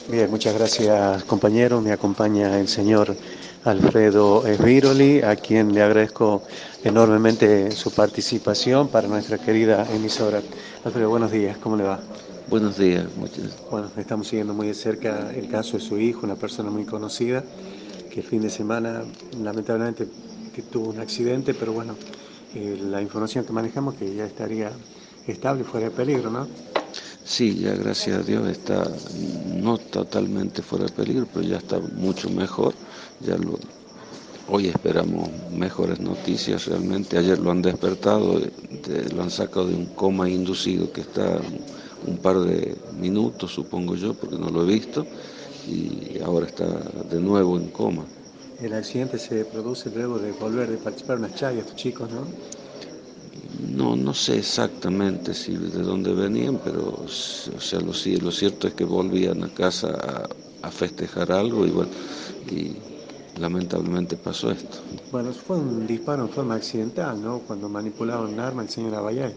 Bien, muchas gracias compañero. Me acompaña el señor Alfredo Sviroli, a quien le agradezco enormemente su participación para nuestra querida emisora. Alfredo, buenos días, ¿cómo le va? Buenos días, Bueno, estamos siguiendo muy de cerca el caso de su hijo, una persona muy conocida, que el fin de semana lamentablemente que tuvo un accidente, pero bueno, la información que manejamos que ya estaría estable, fuera de peligro, ¿no? sí, ya gracias a Dios está no totalmente fuera de peligro, pero ya está mucho mejor. Ya lo, Hoy esperamos mejores noticias realmente. Ayer lo han despertado, lo han sacado de un coma inducido que está un par de minutos, supongo yo, porque no lo he visto, y ahora está de nuevo en coma. El accidente se produce luego de volver de participar en unas charlas, estos chicos, ¿no? No sé exactamente si de dónde venían, pero o sea, lo cierto es que volvían a casa a festejar algo y bueno, y lamentablemente pasó esto. Bueno, fue un disparo en forma accidental, ¿no? Cuando manipulaba un arma el señor Abayay.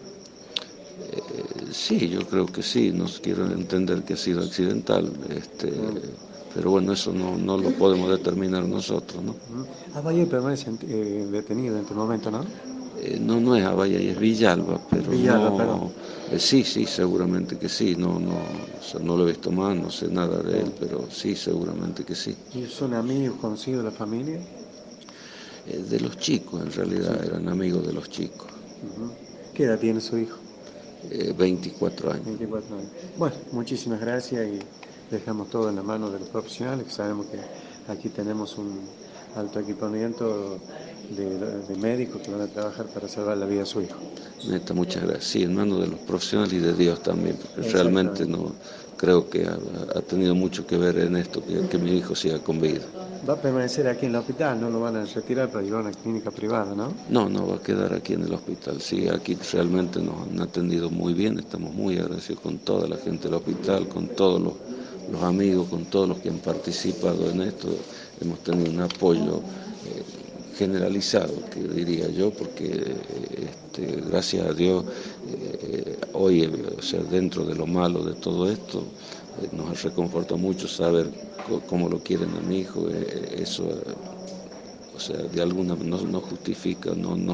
Sí, yo creo que sí, no quiero entender que ha sido accidental, pero bueno, eso no lo podemos determinar nosotros, ¿no? Abayay permanece detenido en este momento, ¿no? No es Abayay, es Villalba, pero Villalba, perdón. no, sí, seguramente que sí, o sea, no lo he visto más, no sé nada de él, Bien. pero sí, seguramente que sí. ¿Y son amigos, conocidos de la familia? De los chicos, en Sí. realidad, eran amigos de los chicos. Ujú. ¿Qué edad tiene su hijo? 24 años. 24 años. Bueno, muchísimas gracias y dejamos todo en la mano de los profesionales, que sabemos que aquí tenemos un alto equipamiento de médicos que van a trabajar para salvar la vida de su hijo. Neta, muchas gracias. Sí, en manos de los profesionales y de Dios también, porque realmente Exactamente. no creo que ha tenido mucho que ver en esto, que mi hijo siga con vida. Va a permanecer aquí en el hospital, no lo van a retirar para llevar a una clínica privada, ¿no? No va a quedar aquí en el hospital. Sí, aquí realmente nos han atendido muy bien. Estamos muy agradecidos con toda la gente del hospital, con todos los amigos, con todos los que han participado en esto. Hemos tenido un apoyo generalizado, que diría yo, porque gracias a Dios hoy, o sea, dentro de lo malo de todo esto, nos reconforta mucho saber cómo lo quieren a mi hijo. Eso o sea, de alguna no justifica,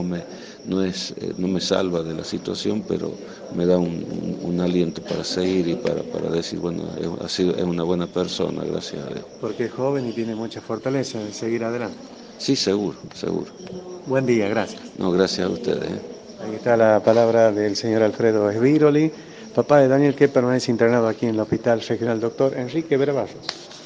no me salva de la situación, pero me da un aliento para seguir y para decir, bueno, es una buena persona, gracias a Dios. Porque es joven y tiene mucha fortaleza de seguir adelante. Sí, seguro. Buen día, gracias. No, gracias a ustedes. Ahí está la palabra del señor Alfredo Sviroli, papá de Daniel, que permanece internado aquí en el Hospital Regional Doctor Enrique Vera Barros.